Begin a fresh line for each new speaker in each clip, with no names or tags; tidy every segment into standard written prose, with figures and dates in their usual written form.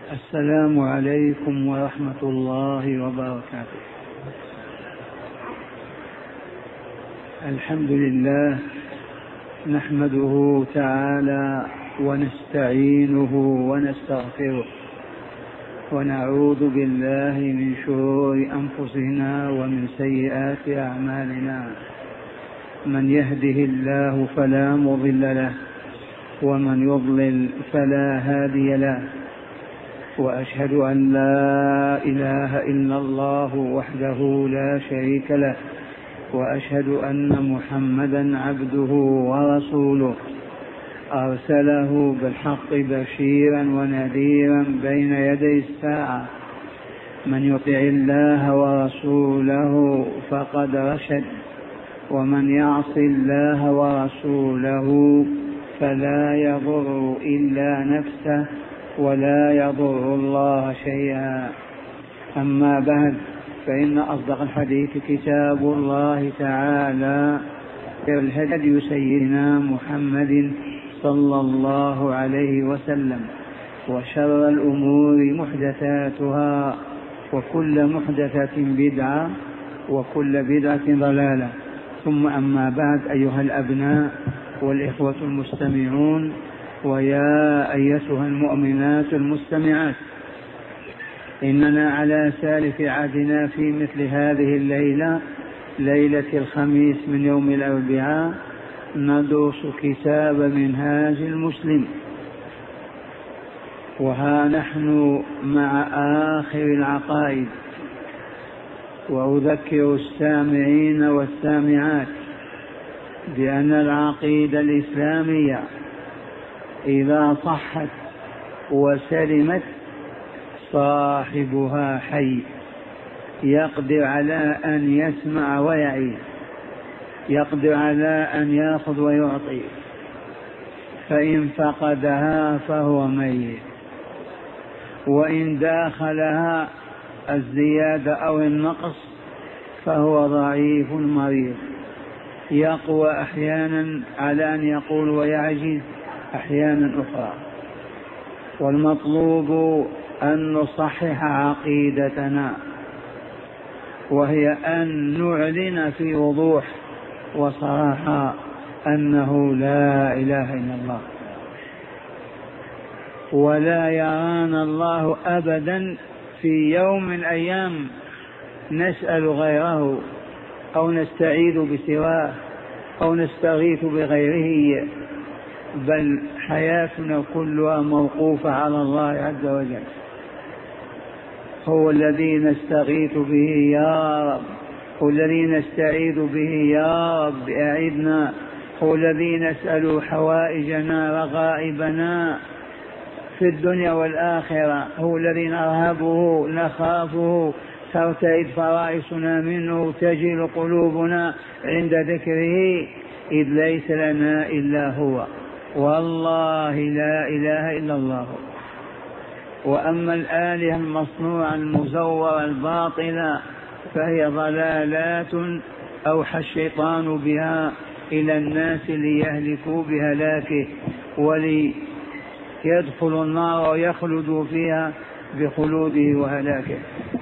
السلام عليكم ورحمة الله وبركاته. الحمد لله نحمده تعالى ونستعينه ونستغفره ونعوذ بالله من شرور أنفسنا ومن سيئات أعمالنا. من يهده الله فلا مضل له ومن يضلل فلا هادي له، وأشهد أن لا إله إلا الله وحده لا شريك له، وأشهد أن محمدا عبده ورسوله أرسله بالحق بشيرا ونذيرا بين يدي الساعة. من يطع الله ورسوله فقد رشد، ومن يعص الله ورسوله فلا يضر إلا نفسه ولا يضر الله شيئا. أما بعد، فإن أصدق الحديث كتاب الله تعالى، الهدي سيدنا محمد صلى الله عليه وسلم، وشر الأمور محدثاتها، وكل محدثة بدعة، وكل بدعة ضلالة. ثم أما بعد، أيها الأبناء والإخوة المستمعون، ويا أيتها المؤمنات المستمعات، إننا على سالف عهدنا في مثل هذه الليلة، ليلة الخميس من يوم الأربعاء، ندرس كتاب منهاج المسلم. وها نحن مع آخر العقائد. وأذكر السامعين والسامعات بأن العقيدة الإسلامية إذا صحت وسلمت صاحبها حي، يقدر على أن يسمع ويعي، يقدر على أن يأخذ ويعطي. فإن فقدها فهو ميت، وإن داخلها الزيادة أو النقص فهو ضعيف مريض، يقوى أحيانا على أن يقول ويعجز أحيانا أخرى. والمطلوب أن نصحح عقيدتنا، وهي أن نعلن في وضوح وصراحة أنه لا إله إلا الله، ولا يرانا الله أبدا في يوم من الأيام نسأل غيره أو نستعيذ بسواه أو نستغيث بغيره، بل حياتنا كلها موقوفة على الله عز وجل. هو الذي نستغيث به يا رب، هو الذي نستعيذ به يا رب أعذنا، هو الذي نسأل حوائجنا رغائبنا في الدنيا والآخرة، هو الذي نرهبه نخافه، ترتعد فرائصنا منه، تجل قلوبنا عند ذكره، إذ ليس لنا إلا هو، والله لا إله إلا الله. وأما الآلهة المصنوعة المزورة الباطلة فهي ضلالات أوحى الشيطان بها إلى الناس ليهلكوا بهلاكه وليدخلوا النار ويخلدوا فيها بخلوده وهلاكه.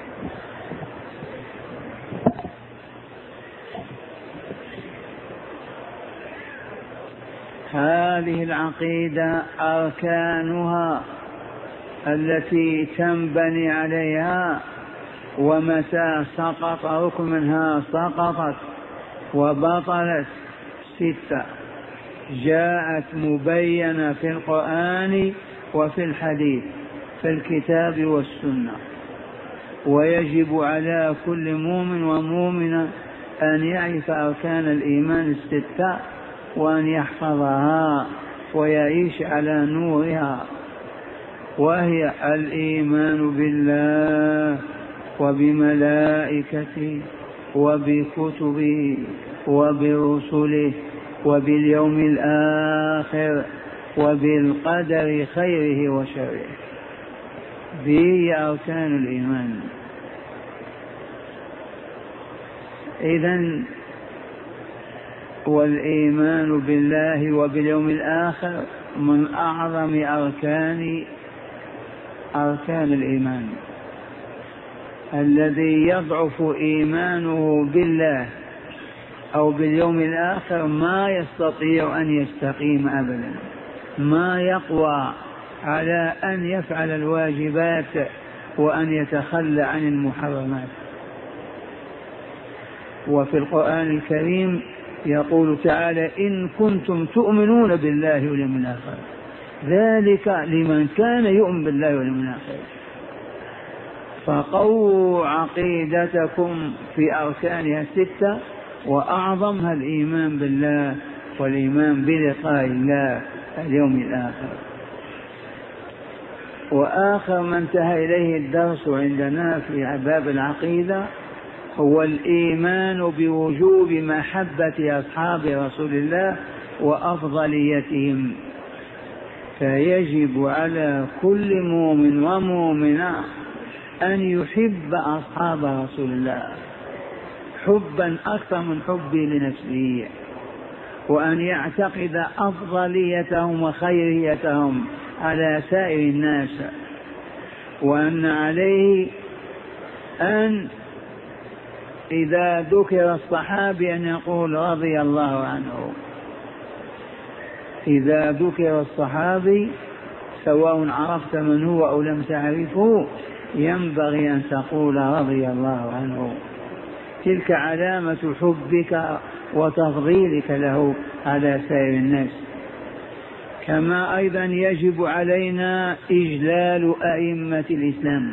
هذه العقيدة أركانها التي تنبني عليها، ومتى سقط ركن منها سقطت وبطلت. 6 جاءت مبينة في القرآن وفي الحديث، في الكتاب والسنة. ويجب على كل مؤمن ومؤمنة أن يعرف أركان الإيمان 6 وأن يحفظها ويعيش على نورها، وهي الإيمان بالله وبملائكته وبكتبه وبرسله وباليوم الآخر وبالقدر خيره وشره. به أركان الإيمان. إذن والإيمان بالله وباليوم الآخر من أعظم أركان أركان الإيمان. الذي يضعف إيمانه بالله أو باليوم الآخر ما يستطيع أن يستقيم أبدا، ما يقوى على أن يفعل الواجبات وأن يتخلى عن المحرمات. وفي القرآن الكريم يقول تعالى: إن كنتم تؤمنون بالله واليوم الآخر، ذلك لمن كان يؤمن بالله واليوم الآخر. فقووا عقيدتكم في أركانها الستة، وأعظمها الإيمان بالله والإيمان بلقاء الله اليوم الآخر. وآخر ما انتهى إليه الدرس عندنا في باب العقيدة هو الإيمان بوجوب محبة أصحاب رسول الله وأفضليتهم. فيجب على كل مؤمن ومؤمنة أن يحب أصحاب رسول الله حبا أكثر من حبي لنفسه، وأن يعتقد أفضليتهم وخيريتهم على سائر الناس، وأن عليه أن إذا ذكر الصحابي أن يقول رضي الله عنه. إذا ذكر الصحابي سواء عرفت من هو أو لم تعرفه ينبغي أن تقول رضي الله عنه. تلك علامة حبك وتفضيلك له على سائر الناس. كما أيضا يجب علينا إجلال أئمة الإسلام،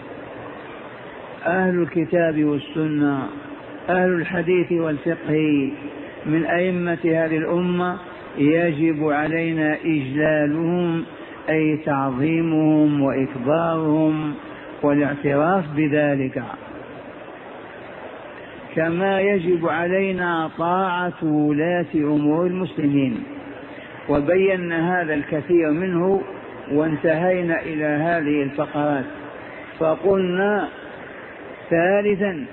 أهل الكتاب والسنة، أهل الحديث والفقه من أئمة هذه الأمة، يجب علينا إجلالهم أي تعظيمهم وإكبارهم والاعتراف بذلك. كما يجب علينا طاعة ولاة أمور المسلمين، وبينا هذا الكثير منه وانتهينا إلى هذه الفقرات. فقلنا ثالثا: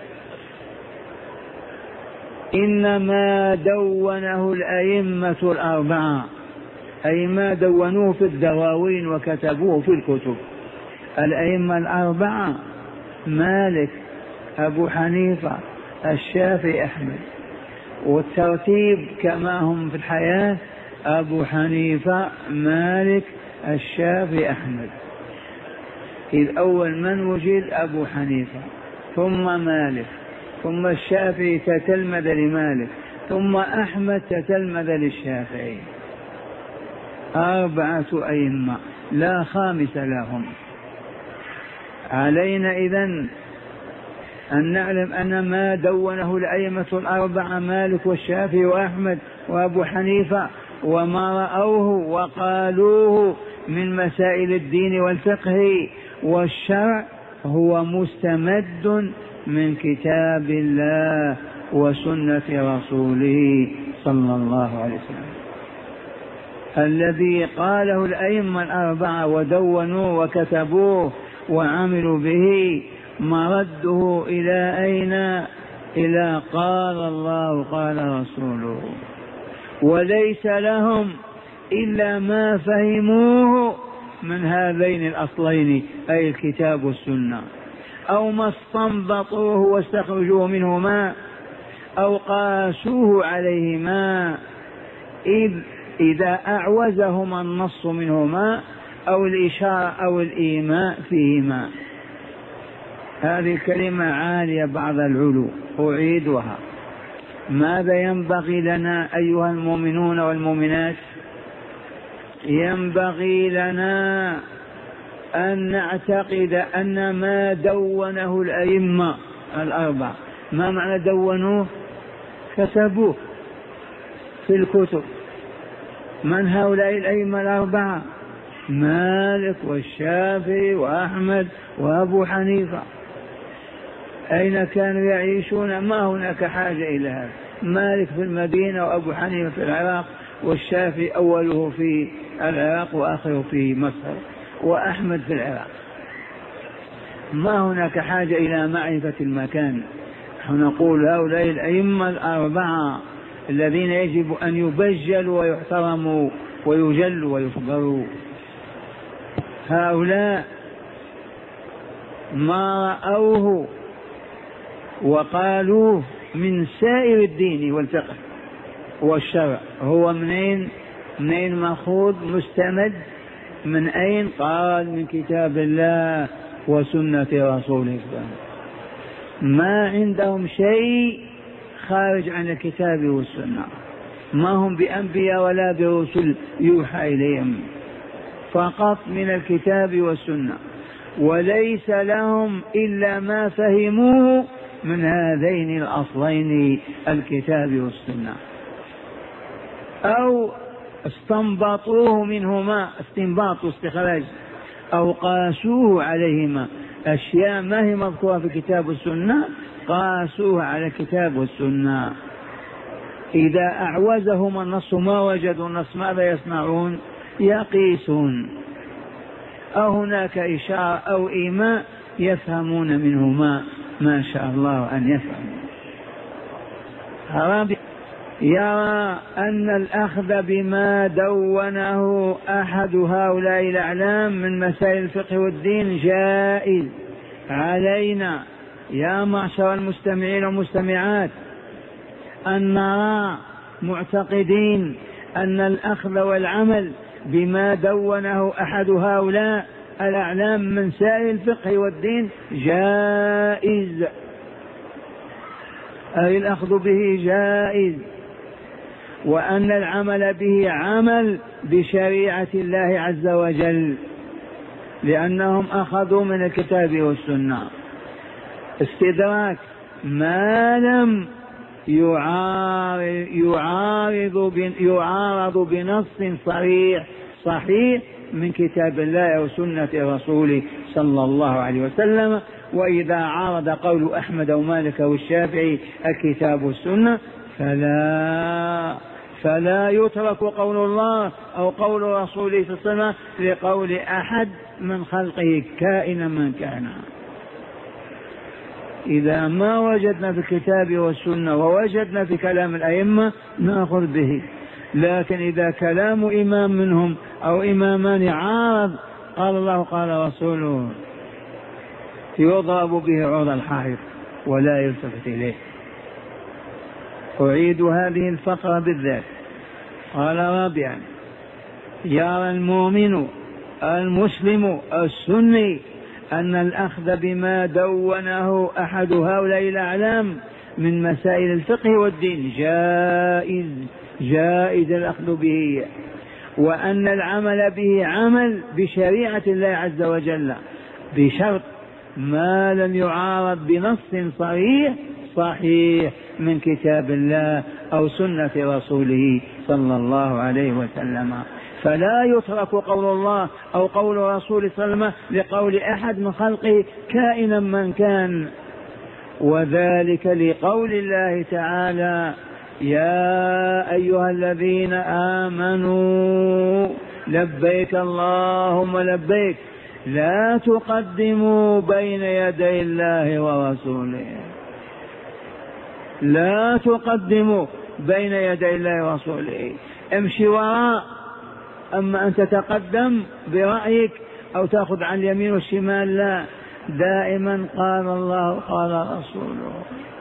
إنما دونه الأئمة الأربعة، أي ما دونوه في الدواوين وكتبوه في الكتب. الأئمة الأربعة: مالك، أبو حنيفة، الشافعي، أحمد. والترتيب كما هم في الحياة: أبو حنيفة، مالك، الشافعي، أحمد. إذ أول من وجد أبو حنيفة، ثم مالك، ثم الشافعي تتلمذ لمالك، ثم أحمد تتلمذ للشافعي. 4 أئمة لا خامس لهم. علينا إذن أن نعلم أن ما دونه الأئمة الأربعة مالك والشافعي وأحمد وأبو حنيفة وما رأوه وقالوه من مسائل الدين والفقه والشرع هو مستمد من كتاب الله وسنة رسوله صلى الله عليه وسلم. الذي قاله الأئمة الأربعة ودونوه وكتبوه وعملوا به مرده إلى أين؟ إلى قال الله قال رسوله، وليس لهم إلا ما فهموه من هذين الأصلين أي الكتاب والسنة، أو ما استنبطوه واستخرجوه منهما أو قاسوه عليهما إذا أعوزهما النص منهما أو الإشارة أو الإيماء فيهما. هذه الكلمة عالية بعض العلو، أعيدها. ماذا ينبغي لنا أيها المؤمنون والمؤمنات؟ ينبغي لنا أن نعتقد أن ما دونه الأئمة الأربعة، ما معنى دونوه؟ كتبوه في الكتب. من هؤلاء الأئمة الأربعة؟ مالك والشافعي وأحمد وأبو حنيفة. أين كانوا يعيشون؟ ما هناك حاجة إلى هذا. مالك في المدينة وأبو حنيفة في العراق، والشافعي أوله في العراق وآخره في مصر، وأحمد في العراق. ما هناك حاجة إلى معرفة المكان. نحن نقول هؤلاء الأئمة الأربعة الذين يجب أن يبجلوا ويحترموا ويجلوا ويفضلوا. هؤلاء ما رأوه وقالوه من سائر الدين والفقه والشرع. هو منين مأخوذ مستمد؟ من أين؟ قال من كتاب الله وسنة رسوله. ما عندهم شيء خارج عن الكتاب والسنة، ما هم بأنبياء ولا برسل يوحى إليهم، فقط من الكتاب والسنة، وليس لهم إلا ما فهموه من هذين الأصلين الكتاب والسنة، أو استنبطوه منهما استنباط واستخراج، أو قاسوه عليهما، أشياء ما هي مذكورة في الكتاب والسنة قاسوه على الكتاب والسنة. إذا أعوزهم النص ما وجدوا النص ماذا يصنعون؟ يقيسون، أو هناك إشارة أو إيماء يفهمون منهما ما شاء الله أن يفهموا. يرى أن الأخذ بما دونه أحد هؤلاء الأعلام من مسائل الفقه والدين جائز علينا يا معشر المستمعين والمستمعات أن نرى معتقدين أن الأخذ والعمل بما دونه أحد هؤلاء الأعلام من سائر الفقه والدين جائز، أي الأخذ به جائز، وأن العمل به عمل بشريعة الله عز وجل، لأنهم أخذوا من الكتاب والسنة. استدراك ما لم يعارض بنص صحيح من كتاب الله وسنة رسوله صلى الله عليه وسلم. وإذا عارض قول أحمد ومالك والشافعي الكتاب والسنة فلا يترك قول الله أو قول رسوله صلى الله عليه وسلم لقول أحد من خلقه كائنا من كان. إذا ما وجدنا في الكتاب والسنة ووجدنا في كلام الأئمة نأخذ به، لكن إذا كلام إمام منهم أو إمامان عارض قال الله قال رسوله يضرب به عرض الحائط ولا يلتفت إليه. أعيد هذه الفقرة بالذات. قال رابعا: يرى المؤمن المسلم السني أن الأخذ بما دونه أحد هؤلاء الأعلام من مسائل الفقه والدين جائز الأخذ به، وأن العمل به عمل بشريعة الله عز وجل بشرط ما لم يعارض بنص صحيح من كتاب الله أو سنة رسوله صلى الله عليه وسلم. فلا يترك قول الله أو قول رسول صلى الله عليه وسلم لقول أحد من خلقه كائنا من كان، وذلك لقول الله تعالى: يا أيها الذين آمنوا لبيك اللهم لبيك لا تقدموا بين يدي الله ورسوله. لا تقدموا بين يدي الله ورسوله، امشي وراء، أما أن تتقدم برأيك أو تأخذ عن اليمين والشمال لا، دائما قال الله قال رسوله.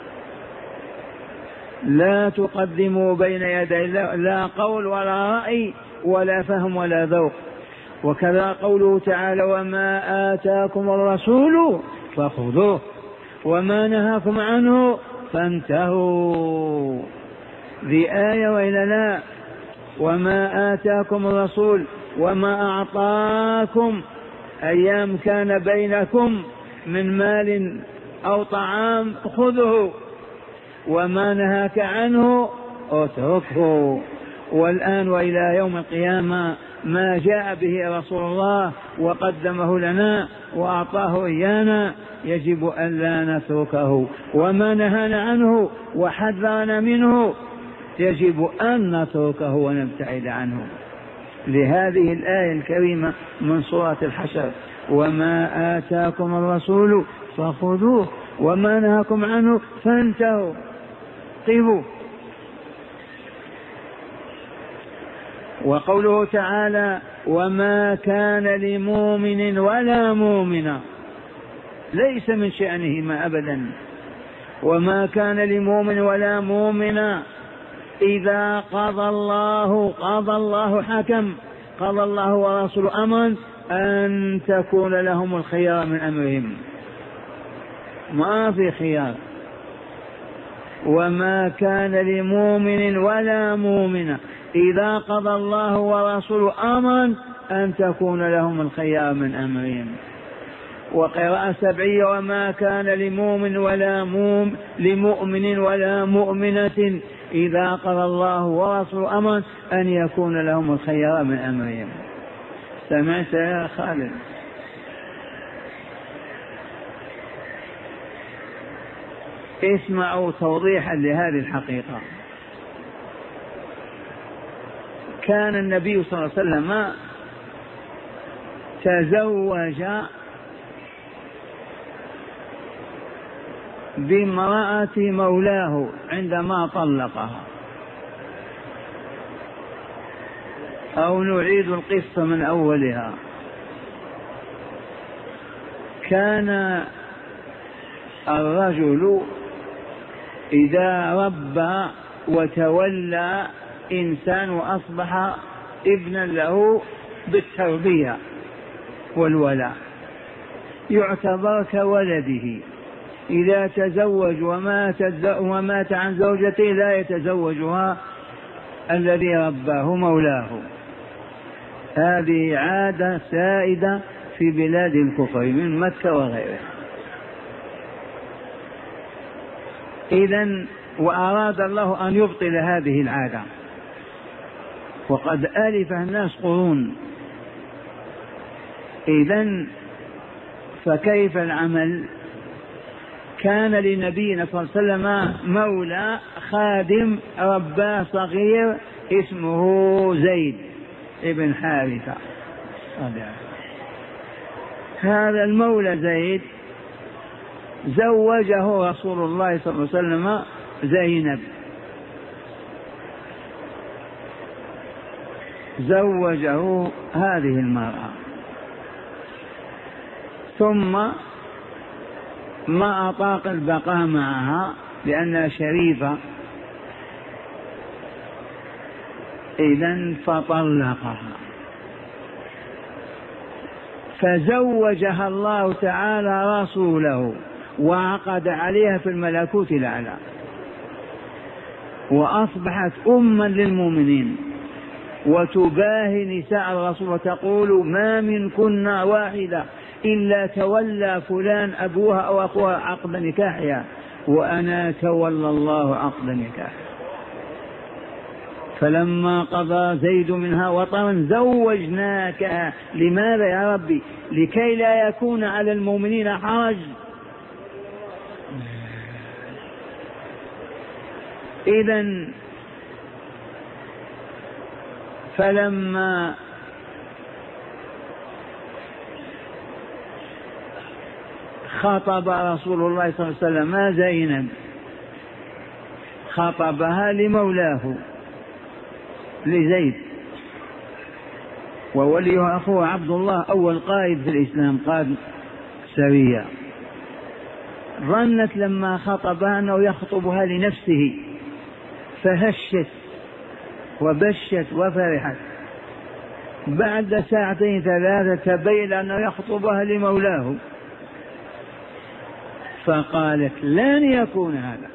لا تقدموا بين يدي الله، لا قول ولا رأي ولا فهم ولا ذوق. وكذا قوله تعالى: وما آتاكم الرسول فخذوه وما نهاكم عنه فانتهوا. ذي آية وإلا لا؟ وما آتاكم الرسول وما أعطاكم أيام كان بينكم من مال أو طعام خذه، وما نهاك عنه اتركه. والآن وإلى يوم القيامة ما جاء به رسول الله وقدمه لنا وأعطاه إيانا يجب أن لا نتركه، وما نهانا عنه وحذرنا منه يجب أن نتركه ونبتعد عنه. لهذه الآية الكريمة من سورة الحشر: وما آتاكم الرسول فخذوه وما نهاكم عنه فانتهوا. قفوا. وقوله تعالى: وما كان لمؤمن ولا مؤمنة ليس من شأنهما أبدا. وما كان لمؤمن ولا مؤمنة إذا قضى الله حكم، قضى الله ورسوله أمرا أن تكون لهم الخيار من أمرهم، ما في خيار. وما كان لمؤمن ولا مؤمنة إذا قضى الله ورسوله أمرا أن تكون لهم الخيار من أمرهم. وقراءة سبعية: وما كان لمؤمن ولا مؤمنة إذا قضى الله ورسوله أمرا أن يكون لهم الخيار من أمرهم. سمعت يا خالد؟ اسمعوا توضيحا لهذه الحقيقة. كان النبي صلى الله عليه وسلم تزوج بامرأة مولاه عندما طلقها، أو نعيد القصة من أولها. كان الرجل إذا ربى وتولى إنسان وأصبح ابنا له بالتربية والولاء يعتبر كولده. إذا تزوج ومات عن زوجته لا يتزوجها الذي رباه مولاه. هذه عادة سائدة في بلاد الكفر من مكة وغيرها. إذن وأراد الله أن يبطل هذه العادة، وقد ألف الناس قرون. إذن فكيف العمل؟ كان لنبينا صلى الله عليه وسلم مولى خادم رباه صغير اسمه زيد ابن حارثة. هذا المولى زيد زوجه رسول الله صلى الله عليه وسلم زينب، زوجه هذه المرأة، ثم ما أطاق البقاء معها لأنها شريفة، إذن فطلقها، فزوجها الله تعالى رسوله وعقد عليها في الملكوت الأعلى، وأصبحت أما للمؤمنين وتباهي نساء الرسول وتقول: ما منكن واحدة إلا تولى فلان أبوها أو أخوها عقد نكاحها، وأنا تولى الله عقد نكاحها. فلما قضى زيد منها وطرا زوجناك. لماذا يا ربي؟ لكي لا يكون على المؤمنين حرج. إذن فلما خطب رسول الله صلى الله عليه وسلم زينب خطبها لمولاه لزيد، ووليه أخوه عبد الله أول قائد في الإسلام، قائد سرية. ظنت لما خطبها أنه يخطبها لنفسه، فهشت وبشت وفرحت. بعد ساعتين ثلاثة تبين أنه يخطبها لمولاه، فقالت: لن يكون هذا.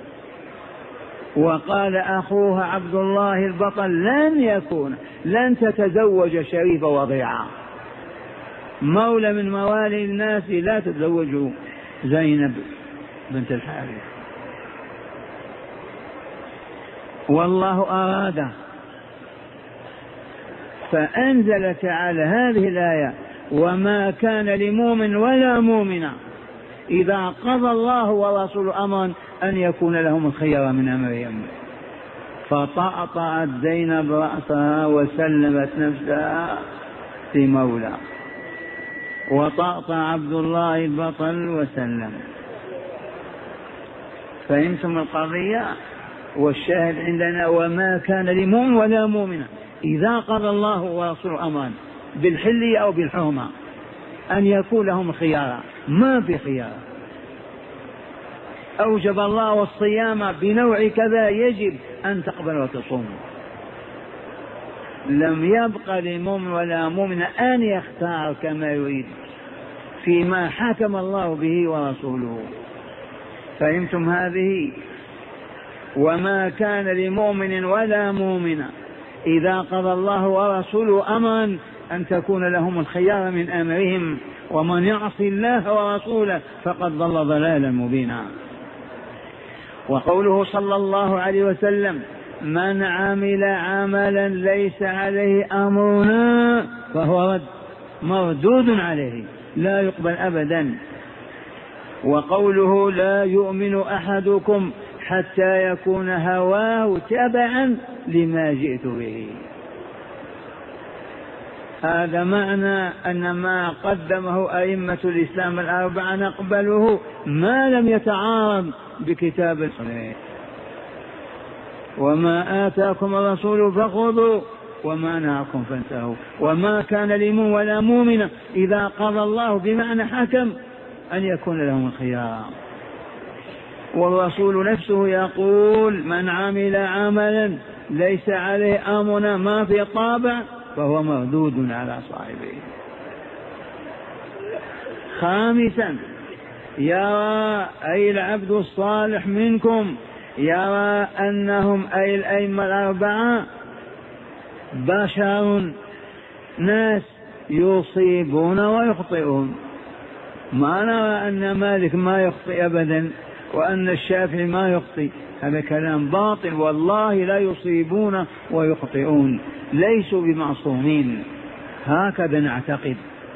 وقال أخوها عبد الله البطل: لن يكون، لن تتزوج شريفة وضيعة، مولى من موالي الناس، لا تتزوج زينب بنت الحارث. والله أراد، فأنزل تعالى هذه الآية: وما كان لمؤمن ولا مؤمنة إذا قضى الله ورسوله أمرا أن يكون لهم الخيار من أمرهم. فطأطأت زينب رأسها وسلمت نفسها لمولى، وطأطأ عبد الله البطل وسلم. فهمتم القضية؟ والشاهد عندنا: وما كان لمؤمن ولا مؤمنة إذا قضى الله ورسوله أمرا، بالحل أو بالحرمة، أن يكون لهم خيار، ما في خيار. أوجب الله الصيام بنوع كذا يجب أن تقبل وتصوم. لم يبق لمؤمن ولا مؤمن أن يختار كما يريد فيما حكم الله به ورسوله. فهمتم هذه؟ وما كان لمؤمن ولا مؤمنة إذا قضى الله ورسوله أمرا أن تكون لهم الخيار من أمرهم، ومن يعص الله ورسوله فقد ضل ضلالا مبينا. وقوله صلى الله عليه وسلم: من عمل عملا ليس عليه أمرنا فهو مردود عليه، لا يقبل أبدا. وقوله: لا يؤمن أحدكم حتى يكون هواه تبعا لما جئت به، هذا معنى أن ما قدمه أئمة الإسلام الأربعة نقبله ما لم يتعارض بكتاب الله. وما آتاكم الرسول فخذوا وما نهاكم فانتهوا. وما كان لمؤمن ولا مؤمنة إذا قضى الله بمعنى حكم أن يكون لهم الخيار. والرسول نفسه يقول: من عمل عملا ليس عليه أمرنا، ما في طابع، فهو مردود على صاحبه. خامسا: يرى أي العبد الصالح منكم يرى أنهم أي الأئمة الأربعة بشر، ناس يصيبون ويخطئون. ما نرى أن مالك ما يخطئ أبدا وأن الشافعي ما يخطئ، هذا كلام باطل. والله لا يصيبون ويخطئون، ليسوا بمعصومين، هكذا نعتقد.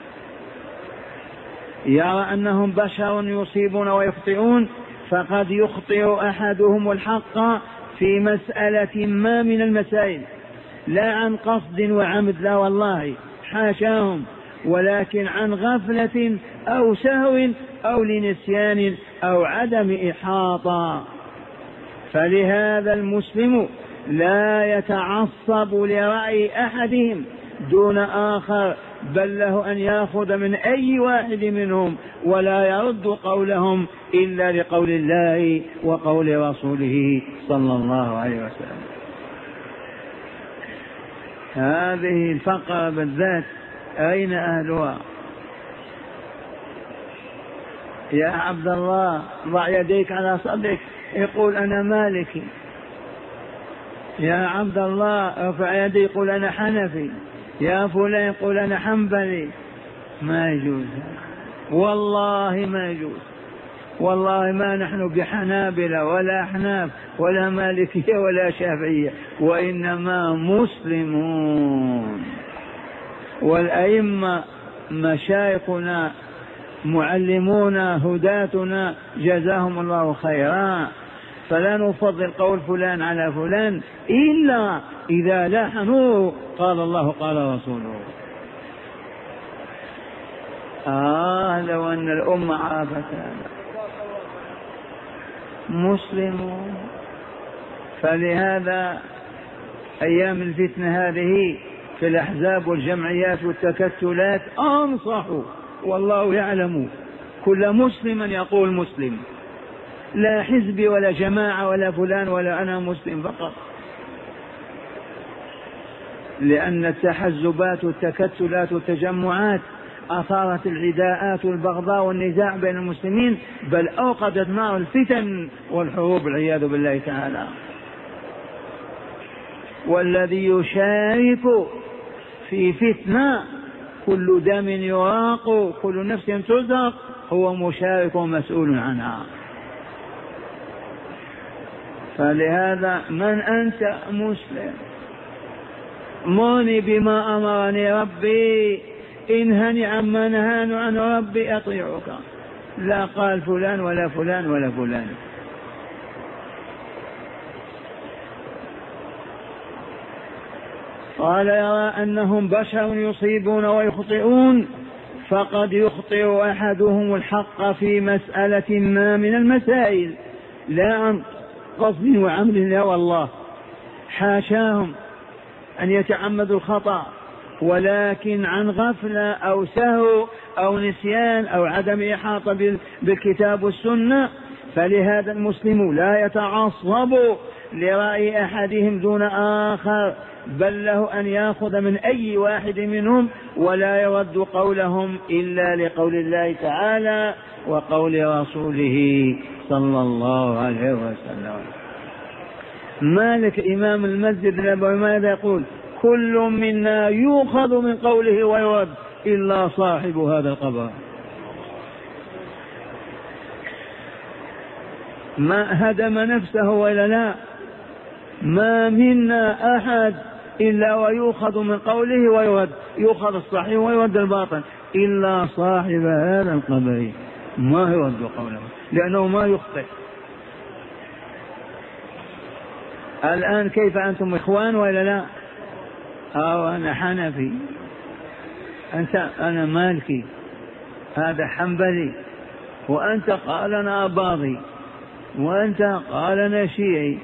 يرى أنهم بشر يصيبون ويخطئون، فقد يخطئ أحدهم الحق في مسألة ما من المسائل، لا عن قصد وعمد، لا والله حاشاهم، ولكن عن غفلة أو سهو أو لنسيان أو عدم إحاطة. فلهذا المسلم لا يتعصب لرأي أحدهم دون آخر، بل له أن يأخذ من أي واحد منهم ولا يرد قولهم إلا لقول الله وقول رسوله صلى الله عليه وسلم. هذه الفقرة بالذات أين أهلها؟ يا عبد الله ضع يديك على صدرك، يقول أنا مالكي. يا عبد الله ارفع يديك، يقول أنا حنفي. يا فلان يقول أنا حنبلي. ما يجوز، والله ما يجوز. والله ما نحن بحنابلة ولا أحناف ولا مالكية ولا شافعية، وإنما مسلمون. والأئمة مشايخنا معلمونا هداتنا جزاهم الله خيرا، فلا نفضل قول فلان على فلان إلا إذا لاح نور قال الله قال رسوله. لو أن الأمة عرفت هذا. مسلمون. فلهذا أيام الفتنة هذه في الأحزاب والجمعيات والتكتلات أنصحوا، والله يعلم كل مسلم يقول مسلم، لا حزب ولا جماعة ولا فلان ولا أنا مسلم فقط. لأن التحزبات والتكتلات والتجمعات أثارت العداءات والبغضاء والنزاع بين المسلمين، بل أوقدت نار الفتن والحروب والعياذ بالله تعالى. والذي يشارك في فتنة كل دم يراق كل نفس تزرق هو مشارك ومسؤول عنها. فلهذا من أنت؟ مسلم. مرني بما أمرني ربي، انهني عما نهاني عنه ربي أطيعك. لا قال فلان ولا فلان ولا فلان. قال يرى أنهم بشر يصيبون ويخطئون، فقد يخطئ أحدهم الحق في مسألة ما من المسائل، لا عن قصد وعمل، لا والله حاشاهم أن يتعمدوا الخطأ، ولكن عن غفلة أو سهو أو نسيان أو عدم إحاطة بالكتاب والسنة، فلهذا المسلم لا يتعصب لرأي أحدهم دون آخر، بل له أن يأخذ من أي واحد منهم ولا يرد قولهم إلا لقول الله تعالى وقول رسوله صلى الله عليه وسلم. مالك إمام المسجد النبوي ماذا يقول؟ كل منا يؤخذ من قوله ويرد إلا صاحب هذا القبر. ما هدم نفسه ولا لا؟ ما منا أحد إلا ويؤخذ من قوله ويرد، يؤخذ الصحيح ويرد الباطل، إلا صاحب هذا القبر ما يرد قوله لأنه ما يخطئ. الآن كيف أنتم إخوان ولا لا؟ أو أنا حنفي، أنا مالكي، هذا حنبلي، وأنت قال أنا أباضي، وأنت قال أنا شيعي.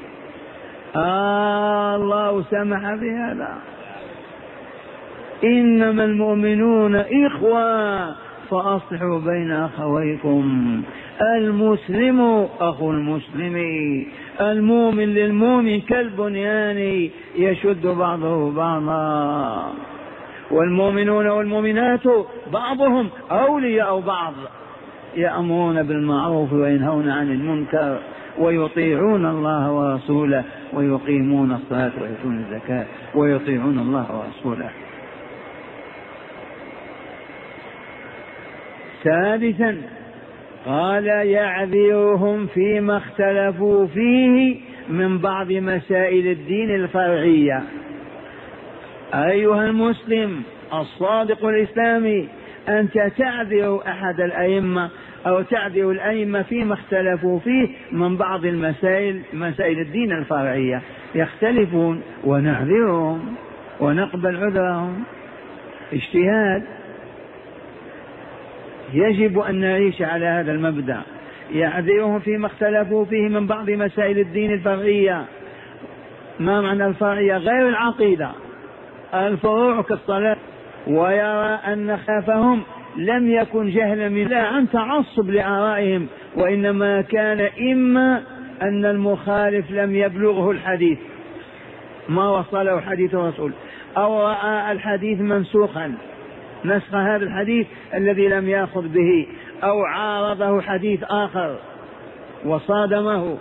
الله سمح بهذا. إنما المؤمنون إخوة فأصلحوا بين أخويكم. المسلم أخو المسلم، المؤمن للمؤمن كالبنيان يشد بعضه بعضا. والمؤمنون والمؤمنات بعضهم أولياء بعض، يأمرون بالمعروف وينهون عن المنكر ويطيعون الله ورسوله ويقيمون الصلاة ويؤتون الزكاة ويطيعون الله ورسوله. سادسا قال يعذرهم فيما اختلفوا فيه من بعض مسائل الدين الفرعية. أيها المسلم الصادق الإسلامي، أنت تعذر أحد الأئمة أو تعذر الأئمة فيما اختلفوا فيه من بعض مسائل الدين الفرعية، يختلفون ونعذرهم ونقبل عذرهم، اجتهاد. يجب أن نعيش على هذا المبدأ. يعذرهم فيما اختلفوا فيه من بعض مسائل الدين الفرعية. ما معنى الفرعية؟ غير العقيدة، الفروع كالصلاة. ويرى أن خلافهم لم يكن جهلا من لا عن تعصب لآرائهم، وإنما كان إما أن المخالف لم يبلغه الحديث، ما وصله حديث الرسول، أو رأى الحديث منسوخا، نسخ هذا الحديث الذي لم يأخذ به، أو عارضه حديث آخر وصادمه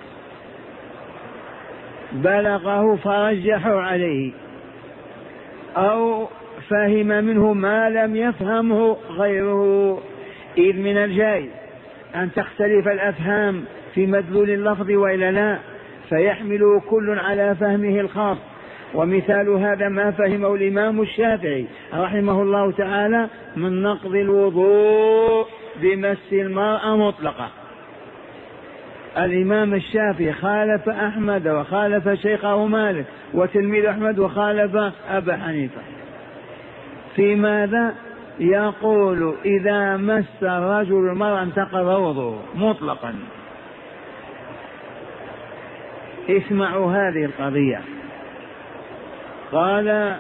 بلغه فرجحوا عليه، أو فهم منه ما لم يفهمه غيره. إذ من الجائز أن تختلف الأفهام في مدلول اللفظ وإلا لا، فيحمل كل على فهمه الخاص. ومثال هذا ما فهمه الإمام الشافعي رحمه الله تعالى من نقض الوضوء بمس المرأة مطلقة. الإمام الشافعي خالف أحمد وخالف شيخه مالك وتلميذ أحمد وخالف أبا حنيفة في ماذا؟ يقول إذا مس الرجل المرأة انتقض وضوءه مطلقا. اسمعوا هذه القضية. قال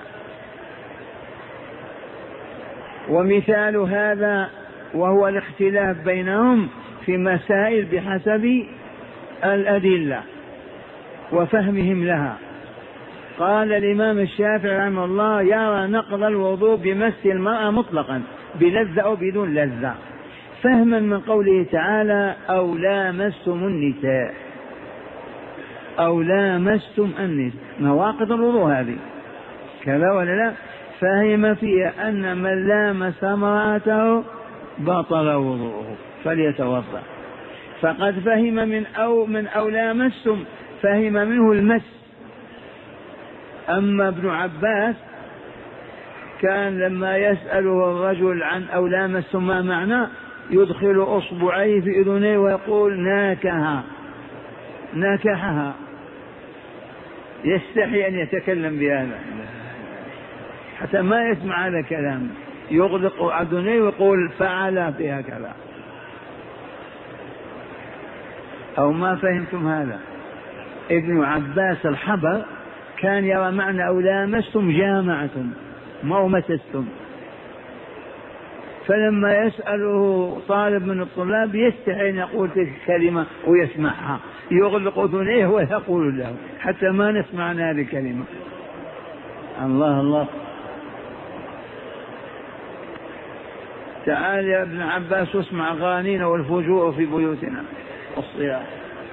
ومثال هذا وهو الاختلاف بينهم في مسائل بحسب الأدلة وفهمهم لها. قال الإمام الشافعي رحمه الله يرى نقض الوضوء بمس المرأة مطلقا بلذة أو بدون لذة، فهما من قوله تعالى أو لامستم النساء، أو لامستم النساء، نواقض الوضوء هذه كذا ولا لا؟ فهم فيها أن من لامس امرأته بطل وضوءه فليتوضأ. فقد فهم من أو لامستم فهم منه المس. أما ابن عباس كان لما يسأله الرجل عن أو لامستم ما معنى يدخل أصبعيه في أذنيه ويقول ناكحها، يستحي أن يتكلم بهذا حتى ما يسمع هذا الكلام، يغلق أذنيه ويقول فعل فيها كذا. أو ما فهمتم هذا؟ ابن عباس الحبر كان يرى معنى أو لامستم جامعة، ما هو مسستم. فلما يسأله طالب من الطلاب يستحي أن يقول تلك الكلمة ويسمعها، يغلق أذنيه ويقول له حتى ما نسمع هذه الكلمة. الله الله. تعال يا ابن عباس واسمع أغانينا والفجوع في بيوتنا والصياح.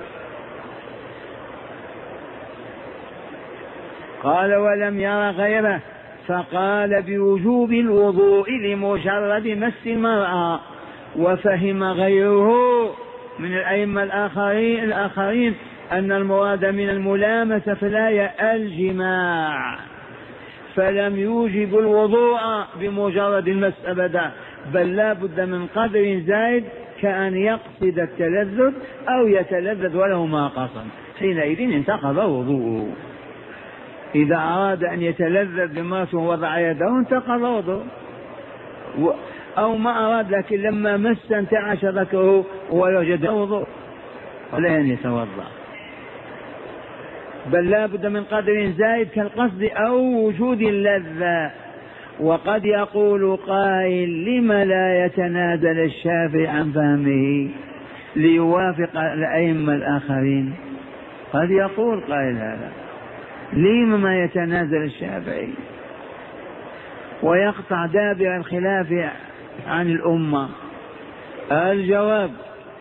قال ولم ير غيره، فقال بوجوب الوضوء لمجرد مس المرأة. وفهم غيره من الأئمة الآخرين أن المراد من الملامسة في الآية الجماع، فلم يوجب الوضوء بمجرد المس أبدا، بل لا بد من قدر زائد كأن يقصد التلذذ أو يتلذذ وله ما قصد، حينئذ انتقض وضوءه. إذا أراد أن يتلذذ بمرأته ووضع يده انتقض وضوءه، أو ما أراد لكن لما مس انتعش ذكره ووجد وضوء ولا أن يتوضأ، بل لا بد من قدر زائد كالقصد أو وجود اللذة. وقد يقول قائل لما لا يتنازل الشافعي عن فهمه ليوافق الأئمة الآخرين؟ قد يقول قائل هذا، لما ما يتنازل الشافعي ويقطع دابر الخلاف عن الأمة؟ الجواب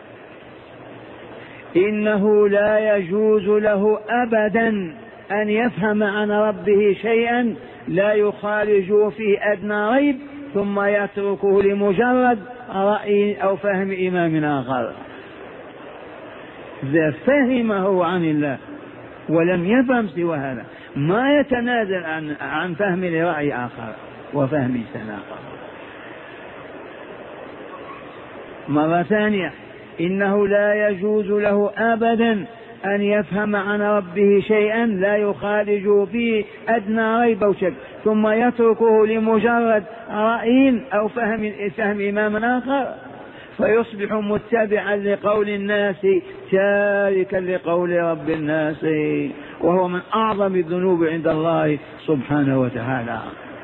إنه لا يجوز له أبدا أن يفهم عن ربه شيئا لا يخالج فيه أدنى ريب ثم يتركه لمجرد رأي أو فهم إمام آخر. إذا فهمه عن الله ولم يفهم سوى هذا ما يتنازل عن فهم لرأي آخر وفهم إنسان آخر. مرة ثانية، إنه لا يجوز له أبدا أن يفهم عن ربه شيئا لا يخالج فيه أدنى ريب أو شك ثم يتركه لمجرد رأي أو فهم إمام آخر، فيصبح متبعا لقول الناس تاركا لقول رب الناس، وهو من أعظم الذنوب عند الله سبحانه وتعالى.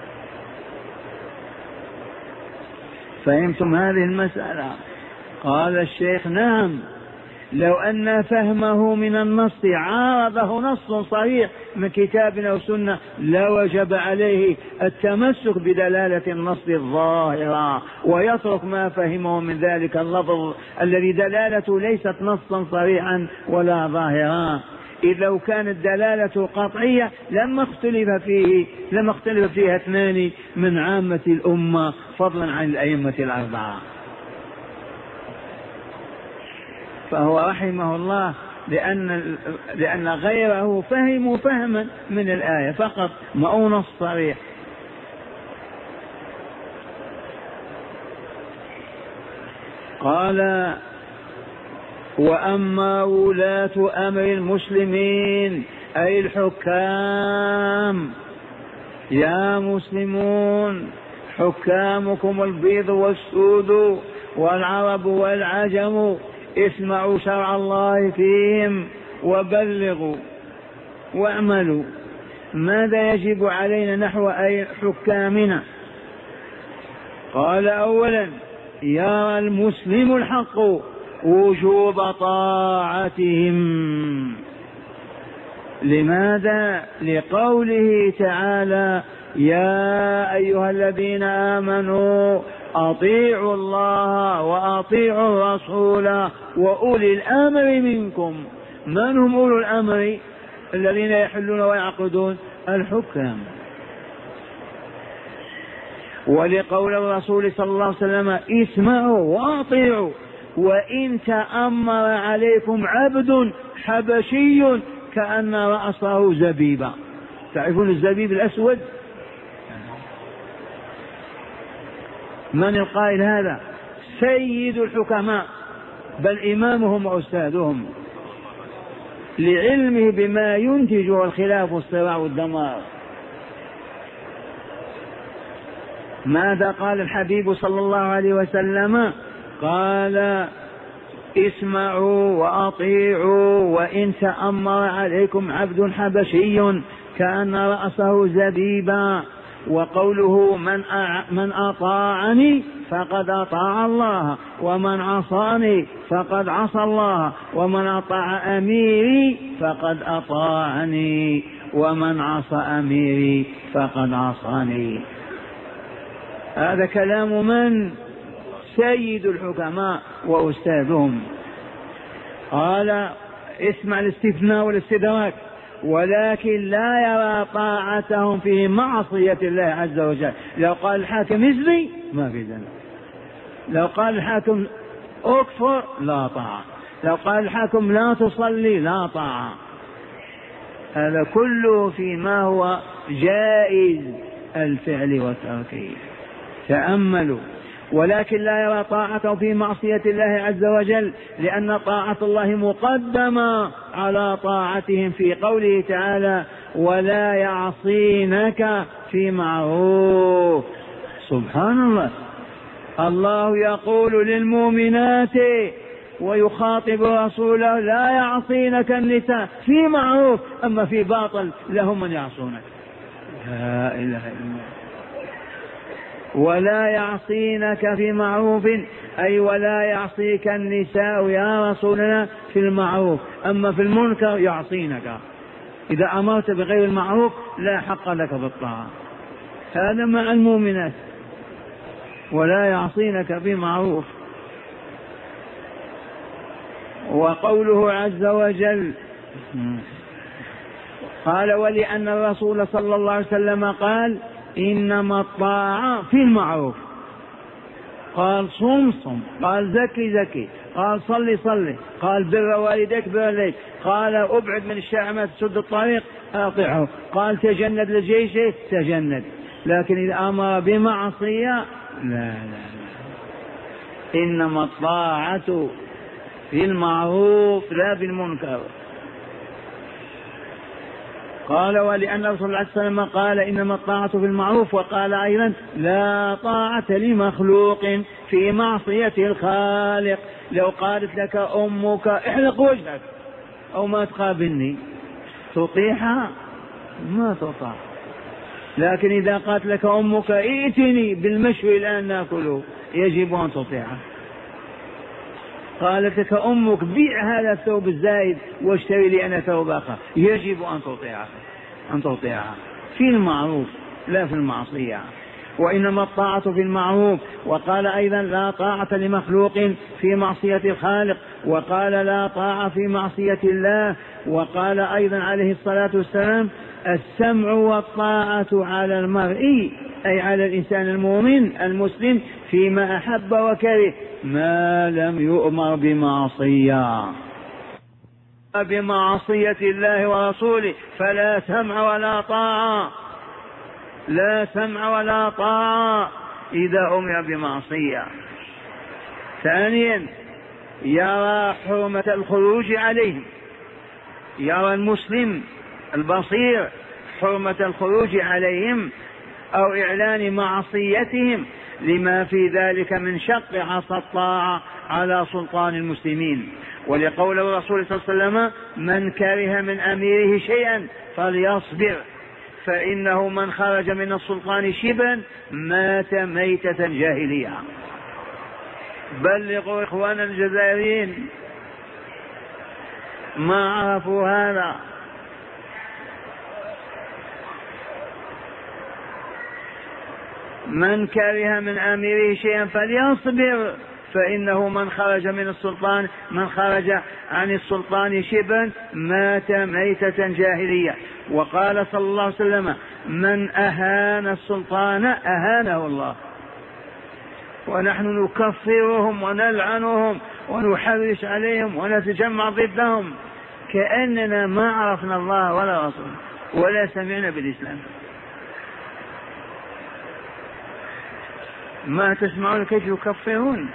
فهمتم هذه المسألة؟ قال الشيخ نعم، لو أن فهمه من النص عارضه نص صريح من كتاب أو سنة لوجب عليه التمسك بدلالة النص الظاهرة ويترك ما فهمه من ذلك اللفظ الذي دلالته ليست نصا صريحا ولا ظاهرا. إذ لو كانت دلالته قطعية لما اختلف فيها اثنان من عامة الأمة فضلا عن الأئمة الأربعة. فهو رحمه الله لأن غيره فهموا فهما من الآية فقط ما هو نص صريح. قال وأما ولاة أمر المسلمين أي الحكام، يا مسلمون حكامكم البيض والسود والعرب والعجم اسمعوا شرع الله فيهم وبلغوا واعملوا. ماذا يجب علينا نحو أي حكامنا؟ قال أولا يرى المسلم الحق وجوب طاعتهم. لماذا؟ لقوله تعالى يا أيها الذين آمنوا أطيعوا الله وأطيعوا الرسول وأولي الأمر منكم. من هم أولو الأمر؟ الذين يحلون ويعقدون، الحكام. ولقول الرسول صلى الله عليه وسلم اسمعوا وأطيعوا وإن تأمر عليكم عبد حبشي كأن رأسه زبيبا. تعرفون الزبيب الأسود؟ من القائل هذا؟ سيد الحكماء بل إمامهم وأستاذهم لعلمه بما ينتجه الخلاف والصراع والدمار. ماذا قال الحبيب صلى الله عليه وسلم؟ قال اسمعوا وأطيعوا وإن تأمر عليكم عبد حبشي كأن رأسه زبيبا. وقوله من أطاعني فقد أطاع الله، ومن عصاني فقد عصى الله، ومن أطاع أميري فقد أطاعني، ومن عصى أميري فقد عصاني. هذا كلام من؟ سيد الحكماء وأستاذهم. قال اسمع الاستثناء والاستدراك: ولكن لا يرى طاعتهم في معصية الله عز وجل. لو قال الحاكم ازني ما في ذنب، لو قال الحاكم اكفر لا طاعة، لو قال الحاكم لا تصلي لا طاعة. هذا كله فيما هو جائز الفعل والترك. تأملوا: ولكن لا يرى طاعته في معصية الله عز وجل، لأن طاعة الله مقدمة على طاعتهم في قوله تعالى: ولا يعصينك في معروف. سبحان الله، الله يقول للمؤمنات ويخاطب رسوله: لا يعصينك النساء في معروف، أما في باطل لهم من يعصونك. لا إله إلا الله. ولا يعصينك في معروف، أي ولا يعصيك النساء يا رسولنا في المعروف، أما في المنكر يعصينك. إذا أمرت بغير المعروف لا حق لك بالطاعة. هذا مع المؤمنات: ولا يعصينك في معروف. وقوله عز وجل قال: ولأن الرسول صلى الله عليه وسلم قال: إنما الطاعة في المعروف. قال: صم صم، قال: زكي زكي، قال: صلي صلي، قال: بر والديك بر والديك، قال: أبعد من الشائمات تسد الطريق أطيعه، قال: تجند لجيشه تجند. لكن إذا أمر بمعصية لا لا لا، إنما الطاعة في المعروف لا بالمنكر. قال: ولأن الرسول صلى الله عليه وسلم قال: إنما الطاعة في المعروف. وقال أيضا: لا طاعة لمخلوق في معصية الخالق. لو قالت لك أمك احلق وجهك أو ما تقابلني تطيعها؟ ما تطاع. لكن إذا قالت لك أمك ائتني بالمشوي الآن ناكله يجب أن تطيعها. قالت لك أمك بيع هذا الثوب الزايد واشتري لي أنا ثوب آخر، يجب أن تطيعها في المعروف لا في المعصية. وإنما الطاعة في المعروف. وقال أيضا: لا طاعة لمخلوق في معصية الخالق. وقال: لا طاعة في معصية الله. وقال أيضا عليه الصلاة والسلام: السمع والطاعة على المرء، أي على الإنسان المؤمن المسلم، فيما أحب وكره، ما لم يؤمر بمعصية الله ورسوله فلا سمع ولا طاعة، لا سمع ولا طاعة إذا أمر بمعصية. ثانيا: يرى حرمة الخروج عليهم، يرى المسلم البصير حرمة الخروج عليهم أو إعلان معصيتهم، لما في ذلك من شق عصا الطاعة على سلطان المسلمين. ولقول الرسول صلى الله عليه وسلم: من كره من أميره شيئا فليصبر، فإنه من خرج من السلطان شبرا مات ميتة جاهلية. بلغوا إخواننا الجزائريين ما عرفوا هذا. من كره من أميره شيئا فليصبر، فإنه من خرج من السلطان، من خرج عن السلطان شبرا مات ميتة جاهلية. وقال صلى الله عليه وسلم: من أهان السلطان أهانه الله. ونحن نكفرهم ونلعنهم ونحرش عليهم ونتجمع ضدهم كأننا ما عرفنا الله ولا رسوله ولا سمعنا بالإسلام. ما تسمعون كيف يكفرون؟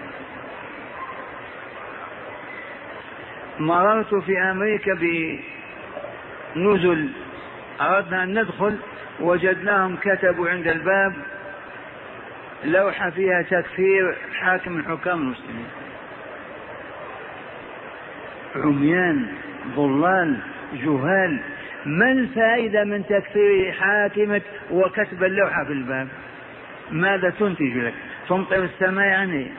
مررت في أمريكا بنزل، أردنا أن ندخل، وجدناهم كتبوا عند الباب لوحة فيها تكفير حاكم من حكام المسلمين. عميان ضلال جهال ما الفائدة من تكفير حاكمك وكتب اللوحة في الباب؟ ماذا تنتج لك؟ تمطر السماء يعني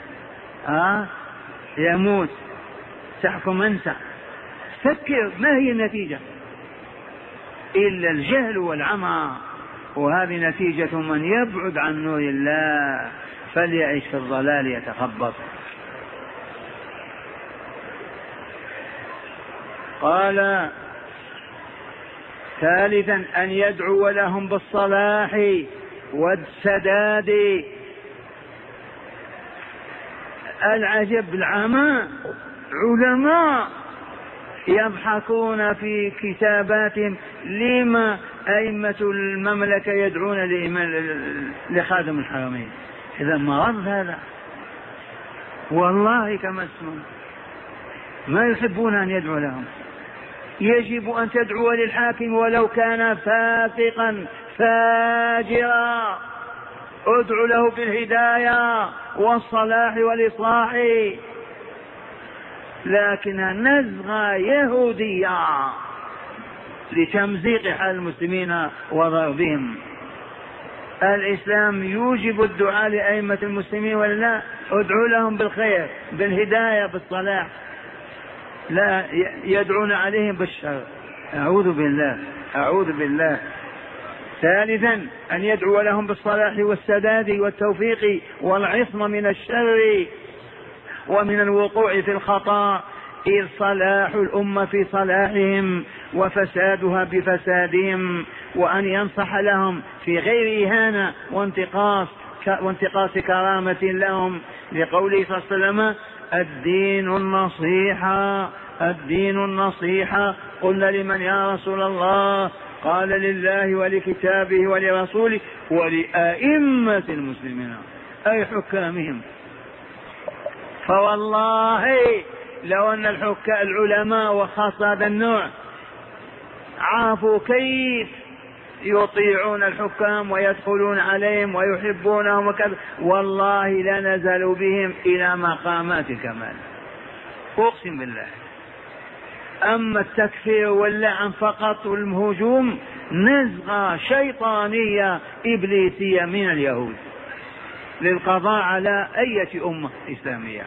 يموت، تحكم أنت. فكر ما هي النتيجة؟ إلا الجهل والعمى، وهذه نتيجة من يبعد عن نور الله فليعيش في الضلال يتخبط. قال ثالثا أن يدعو لهم بالصلاح والسداد. العجب العمى، علماء يضحكون في كتاباتهم لما أئمة المملكة يدعون لخادم الحرمين. إذا مرض هذا والله كما اسمه، ما يحبون أن يدعو لهم. يجب أن تدعو للحاكم ولو كان فاسقا فاجرا، ادعو له بالهداية والصلاح والإصلاح، لكنها نزغة يهودية لتمزيق حال المسلمين وضربهم. الإسلام يوجب الدعاء لأئمة المسلمين ولا لا؟ ادعو لهم بالخير بالهداية بالصلاح، لا يدعون عليهم بالشر. أعوذ بالله أعوذ بالله. ثالثا أن يدعو لهم بالصلاح والسداد والتوفيق والعصمة من الشر ومن الوقوع في الخطأ، إذ صلاح الأمة في صلاحهم وفسادها بفسادهم، وأن ينصح لهم في غير إهانة وانتقاص كرامة لهم، لقوله صلى الله عليه وسلم الدين النصيحة الدين النصيحة. قلنا لمن يا رسول الله؟ قال لله ولكتابه ولرسوله ولأئمة المسلمين أي حكامهم. فوالله لو أن العلماء وخاصة هذا النوع عرفوا كيف يطيعون الحكام ويدخلون عليهم ويحبونهم وكذا، والله لنزلوا بهم إلى مقامات الكمال، أقسم بالله. أما التكفير واللعن فقط والهجوم نزغة شيطانية إبليسية من اليهود للقضاء على أي أمة إسلامية.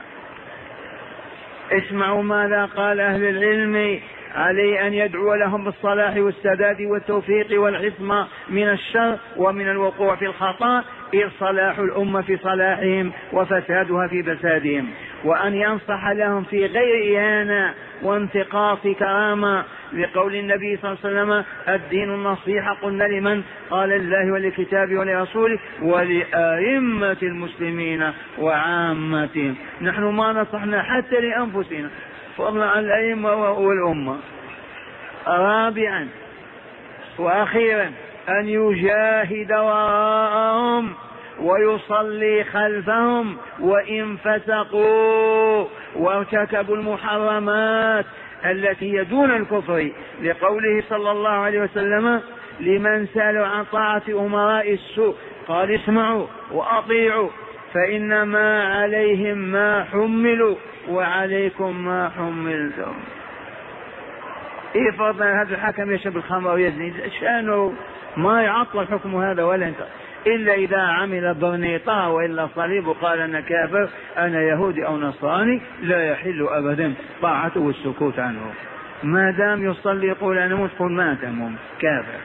اسمعوا ماذا قال أهل العلم: عليه أن يدعو لهم بالصلاح والسداد والتوفيق والعصمة من الشر ومن الوقوع في الخطأ، إذ صلاح الأمة في صلاحهم وفسادها في فسادهم، وأن ينصح لهم في غير إهانة وانتقاص كرامة، لقول النبي صلى الله عليه وسلم الدين النصيحة. قلنا لمن؟ قال لله ولكتابه ولرسوله ولأئمة المسلمين وعامتهم. نحن ما نصحنا حتى لأنفسنا فضلا عن الأئمة والأمة. رابعا وأخيرا أن يجاهد وراءهم ويصلي خلفهم وإن فسقوا وارتكبوا المحرمات التي هي دون الكفر، لقوله صلى الله عليه وسلم لمن سألوا عن طاعة أمراء السوء قال اسمعوا وأطيعوا فإنما عليهم ما حملوا وعليكم ما حملتم. إيه فضل هذا الحكم يشرب الخمر ويزني، شأنه ما يعطل حكم هذا ولا انت، إلا إذا عمل برنيطة وإلا صليب وقال أنا كافر أنا يهودي أو نصراني، لا يحل أبدا طاعته والسكوت عنه. ما دام يصلي يقول أنا مسلم ما تموم كافر.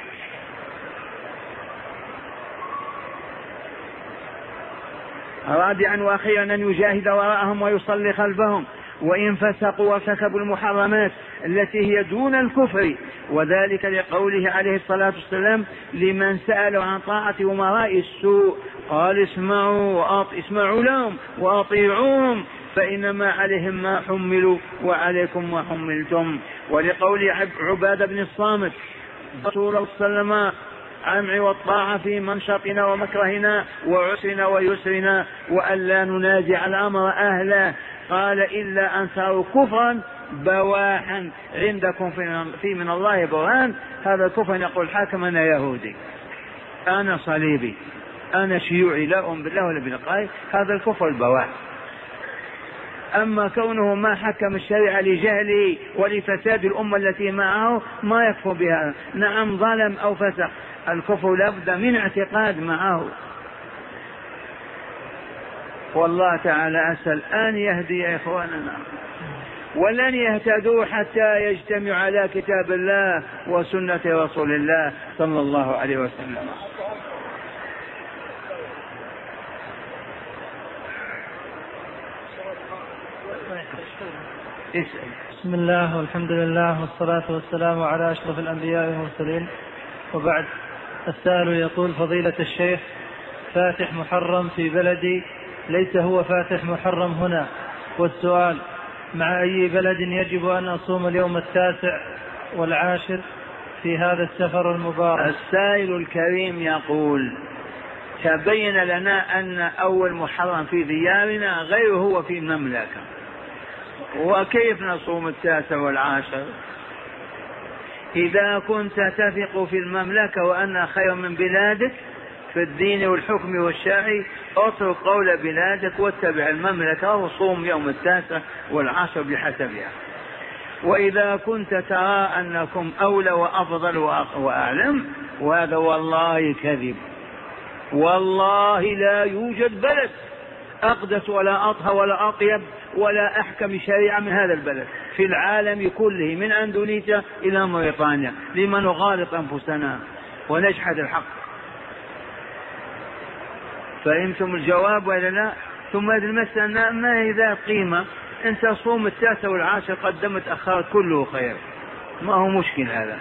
رابعا وأخيرا أن يجاهد وراءهم ويصلي خلفهم وإن فسقوا وارتكبوا المحرمات التي هي دون الكفر، وذلك لقوله عليه الصلاة والسلام لمن سألوا عن طاعة أمراء السوء قال اسمعوا لهم وأطيعوهم فإنما عليهم ما حملوا وعليكم ما حملتم. ولقول عبادة بن الصامت رسول الله صلى الله عليه وسلم السمع والطاعة في منشطنا ومكرهنا وعسرنا ويسرنا وألا ننازع الأمر أهله، قال إلا أن تروا كفرا بواحا عندكم في من الله برهان. هذا كفر يقول الحاكم أنا يهودي أنا صليبي أنا شيوعي لا أؤمن بالله ولا بالقائل، هذا الكفر البواح. أما كونه ما حكم الشريعة لجهله ولفساد الأمة التي معه ما يكفر بها. نعم ظلم أو فسق، الكفر لابد من اعتقاد معه. والله تعالى أسأل أن يهدي إخواننا، ولن يهتدوا حتى يجتمعوا على كتاب الله وسنة رسول الله صلى الله عليه وسلم.
بسم الله والحمد لله والصلاة والسلام على أشرف الأنبياء والمرسلين، وبعد. السائل يقول: فضيلة الشيخ، فاتح محرم في بلدي ليس هو فاتح محرم هنا، والسؤال: مع أي بلد يجب أن أصوم اليوم 9 و10 في هذا السفر المبارك؟
السائل الكريم يقول: تبين لنا أن أول محرم في ديارنا غير هو في المملكة، وكيف نصوم 9 و10؟ إذا كنت تثق في المملكة وأن خير من بلادك في الدين والحكم والشرع، اترك قول بلادك واتبع المملكة وصوم يوم 9 و10 بحسبها. وإذا كنت ترى أنكم أولى وأفضل وأعلم، وهذا والله كذب. والله لا يوجد بلد أقدس ولا أطهر ولا أطيب ولا أحكم شريعة من هذا البلد في العالم كله، من أندونيسيا إلى موريطانيا. لما نغالط أنفسنا ونجحد الحق؟ فهمتم الجواب ولا لا؟ ثم هذه المسألة ما هي ذات قيمة. أنت صوم 9 و10 قدمت أخرت كله خير، ما هو مشكل هذا.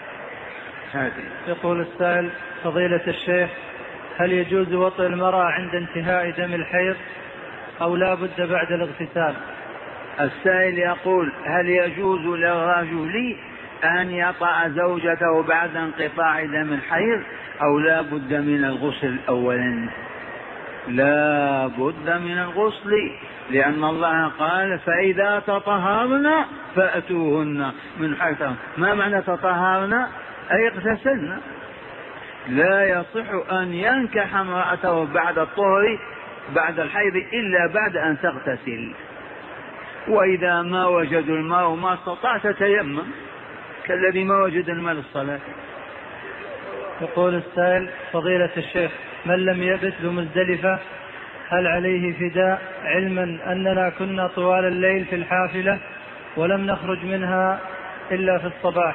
يقول السائل: فضيلة الشيخ، هل يجوز وطئ المرأة عند انتهاء دم الحيض أو لا بد بعد الاغتسال؟
السائل يقول: هل يجوز للرجل أن يطأ زوجته بعد انقطاع دم الحيض أو لا بد من الغسل أولا؟ لا بد من الغسل، لأن الله قال: فإذا تطهرن فأتوهن من حيث. ما معنى تطهرن؟ أي اغتسلن. لا يصح أن ينكح امرأته بعد الطهر بعد الحيض إلا بعد أن تغتسل. وإذا ما وجدوا الماء وما استطعت تيمم كالذي ما وجد الماء للصلاة.
يقول السائل: فضيلة الشيخ، من لم يبت بمزدلفة هل عليه فداء، علما أننا كنا طوال الليل في الحافلة ولم نخرج منها إلا في الصباح؟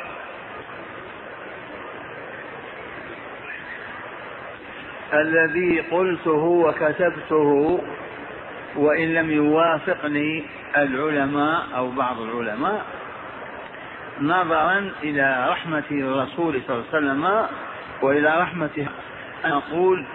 الذي قلته وكتبته وإن لم يوافقني العلماء أو بعض العلماء، نظرا إلى رحمة الرسول صلى الله عليه وسلم وإلى رحمته، أقول: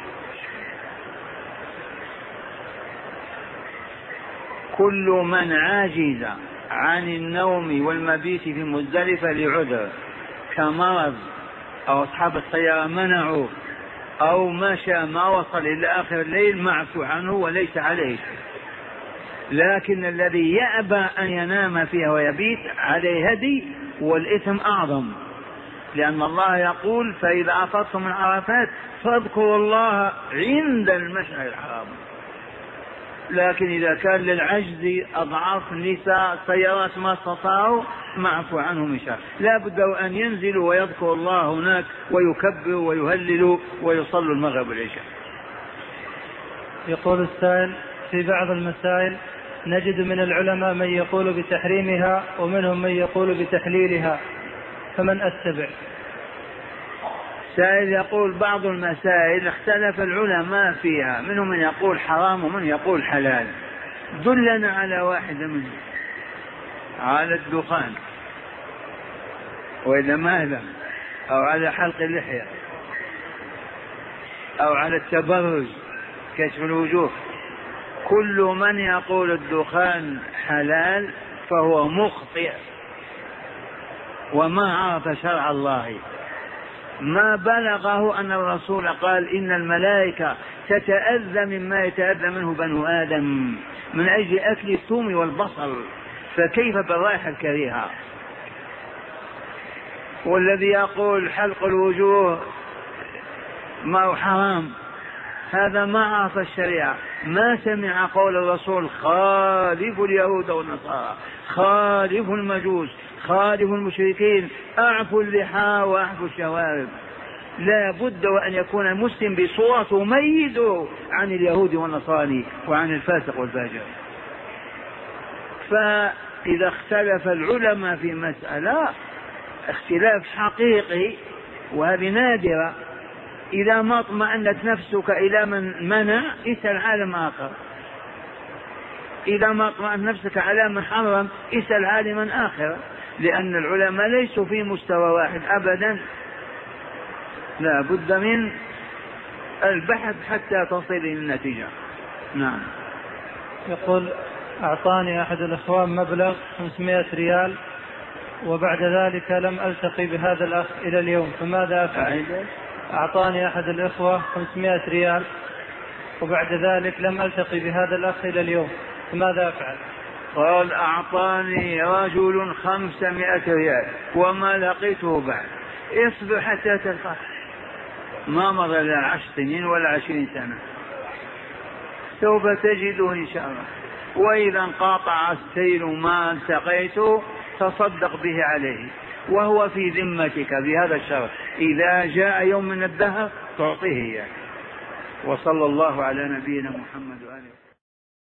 كل من عاجز عن النوم والمبيت في مزدلفة لعذر كمرض أو أصحاب السيارة منعوا أو مشى ما وصل إلى آخر الليل معفو عنه وليس عليه شيء. لكن الذي يأبى أن ينام فيها ويبيت عليه هدي والإثم أعظم، لأن الله يقول: فإذا أفضتم من عرفات فاذكروا الله عند المشعر الحرام. لكن إذا كان للعجز أضعاف النساء سيارات ما استطاعوا معفو عنهم إن شاء. لا بد أن ينزلوا ويذكروا الله هناك ويكبروا ويهللوا ويصلوا المغرب والعشاء.
يقول السائل: في بعض المسائل نجد من العلماء من يقول بتحريمها ومنهم من يقول بتحليلها، فمن أتبع؟
سائل يقول: بعض المسائل اختلف العلماء فيها، منهم من يقول حرام ومن يقول حلال. دلنا على واحد منهم. على الدخان وإذا ماذا، أو على حلق اللحية، أو على التبرج كشف الوجوه. كل من يقول الدخان حلال فهو مخطئ وما عرف شرع الله. ما بلغه أن الرسول قال: إن الملائكة تتأذى مما يتأذى منه بنو آدم من أجل أكل الثوم والبصل، فكيف بالرائحة الكريهة؟ والذي يقول حلق الوجوه ما هو حرام، هذا ما عرف الشريعة، ما سمع قول الرسول خالفوا اليهود والنصارى، خالفوا المجوس، خالفوا المشركين، أعفوا اللحى وأعفوا الشوارب. لا بد وأن يكون المسلم بصورة تميزه عن اليهود والنصارى وعن الفاسق والفاجر. فإذا اختلف العلماء في مسألة اختلاف حقيقي، وهذه نادرة، إذا ما اطمأنت نفسك إلى من منع اسأل عالم آخر، إذا ما اطمأنت نفسك على من حرم اسأل عالما آخر، لأن العلماء ليسوا في مستوى واحد أبدا، لا بد من البحث حتى تصل إلى النتيجة. نعم.
يقول أعطاني أحد الإخوان مبلغ 500 ريال وبعد ذلك لم ألتقي بهذا الأخ إلى اليوم، فماذا أفعل؟ أعطاني أحد الإخوة 500 ريال وبعد ذلك لم ألتقي بهذا الأخ إلى اليوم، فماذا أفعل؟
قال أعطاني رجل 500 ريال وما لقيته بعد، اصبر حتى تلقاه، ما مضى لا 10 سنين ولا 20 سنة، سوف تجده إن شاء الله. وإذا انقطع السيل ما التقيته تصدق به عليه وهو في ذمتك بهذا الشرط، إذا جاء يوم من الدهر تعطيه إياه. وصلى الله على نبينا محمد وآله.